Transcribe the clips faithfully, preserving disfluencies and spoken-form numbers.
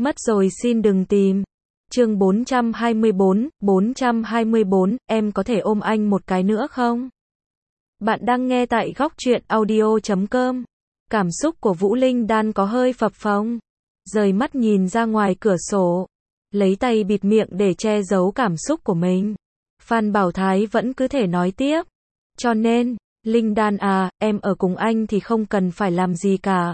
Mất rồi xin đừng tìm. Chương bốn trăm hai mươi bốn, bốn trăm hai mươi bốn, em có thể ôm anh một cái nữa không? Bạn đang nghe tại góc truyện audio chấm com. Cảm xúc của Vũ Linh Đan có hơi phập phồng. Rời mắt nhìn ra ngoài cửa sổ. Lấy tay bịt miệng để che giấu cảm xúc của mình. Phan Bảo Thái vẫn cứ thể nói tiếp. Cho nên, Linh Đan à, em ở cùng anh thì không cần phải làm gì cả.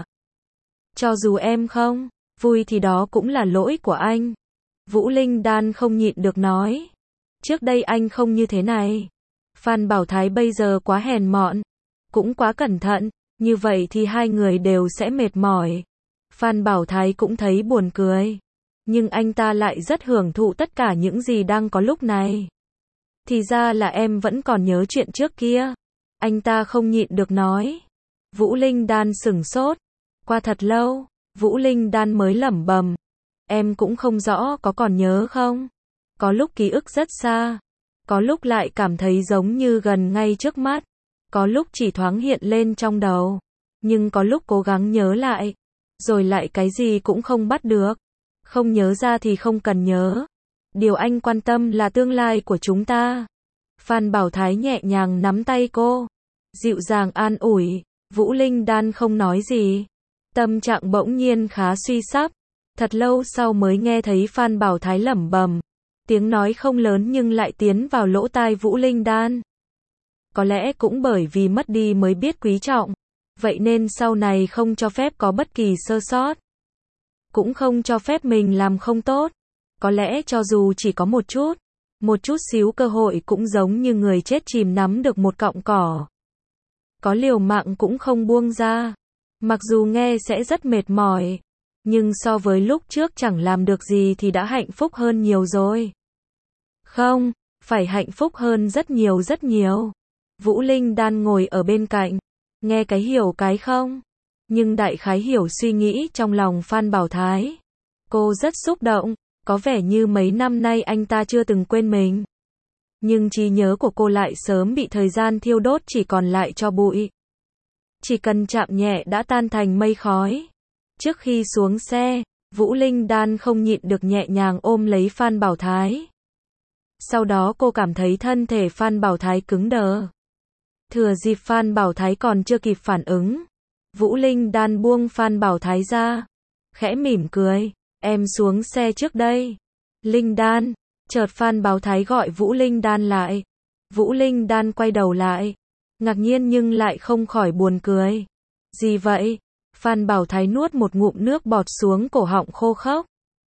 Cho dù em không vui thì đó cũng là lỗi của anh. Vũ Linh Đan không nhịn được nói. Trước đây anh không như thế này. Phan Bảo Thái bây giờ quá hèn mọn. Cũng quá cẩn thận. Như vậy thì hai người đều sẽ mệt mỏi. Phan Bảo Thái cũng thấy buồn cười. Nhưng anh ta lại rất hưởng thụ tất cả những gì đang có lúc này. Thì ra là em vẫn còn nhớ chuyện trước kia. Anh ta không nhịn được nói. Vũ Linh Đan sửng sốt. Qua thật lâu, Vũ Linh Đan mới lẩm bẩm. Em cũng không rõ có còn nhớ không? Có lúc ký ức rất xa. Có lúc lại cảm thấy giống như gần ngay trước mắt. Có lúc chỉ thoáng hiện lên trong đầu. Nhưng có lúc cố gắng nhớ lại. Rồi lại cái gì cũng không bắt được. Không nhớ ra thì không cần nhớ. Điều anh quan tâm là tương lai của chúng ta. Phan Bảo Thái nhẹ nhàng nắm tay cô. Dịu dàng an ủi. Vũ Linh Đan không nói gì. Tâm trạng bỗng nhiên khá suy sắp. Thật lâu sau mới nghe thấy Phan Bảo Thái lẩm bẩm. Tiếng nói không lớn nhưng lại tiến vào lỗ tai Vũ Linh Đan. Có lẽ cũng bởi vì mất đi mới biết quý trọng. Vậy nên sau này không cho phép có bất kỳ sơ sót. Cũng không cho phép mình làm không tốt. Có lẽ cho dù chỉ có một chút. Một chút xíu cơ hội cũng giống như người chết chìm nắm được một cọng cỏ. Có liều mạng cũng không buông ra. Mặc dù nghe sẽ rất mệt mỏi. Nhưng so với lúc trước chẳng làm được gì thì đã hạnh phúc hơn nhiều rồi. Không, phải hạnh phúc hơn rất nhiều rất nhiều. Vũ Linh Đan ngồi ở bên cạnh. Nghe cái hiểu cái không. Nhưng đại khái hiểu suy nghĩ trong lòng Phan Bảo Thái. Cô rất xúc động. Có vẻ như mấy năm nay anh ta chưa từng quên mình. Nhưng trí nhớ của cô lại sớm bị thời gian thiêu đốt chỉ còn lại cho bụi. Chỉ cần chạm nhẹ đã tan thành mây khói. Trước khi xuống xe, Vũ Linh Đan không nhịn được nhẹ nhàng ôm lấy Phan Bảo Thái. Sau đó cô cảm thấy thân thể Phan Bảo Thái cứng đờ. Thừa dịp Phan Bảo Thái còn chưa kịp phản ứng, Vũ Linh Đan buông Phan Bảo Thái ra. Khẽ mỉm cười, em xuống xe trước đây. Linh Đan, chợt Phan Bảo Thái gọi Vũ Linh Đan lại. Vũ Linh Đan quay đầu lại. Ngạc nhiên nhưng lại không khỏi buồn cười. Gì vậy? Phan Bảo Thái nuốt một ngụm nước bọt xuống cổ họng khô khốc.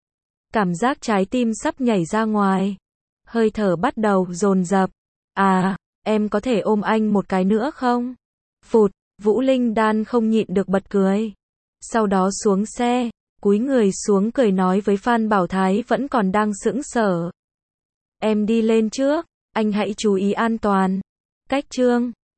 Cảm giác trái tim sắp nhảy ra ngoài. Hơi thở bắt đầu dồn dập. À, em có thể ôm anh một cái nữa không? Phụt, Vũ Linh Đan không nhịn được bật cười. Sau đó xuống xe, cúi người xuống cười nói với Phan Bảo Thái vẫn còn đang sững sờ. Em đi lên trước, anh hãy chú ý an toàn. Cách chương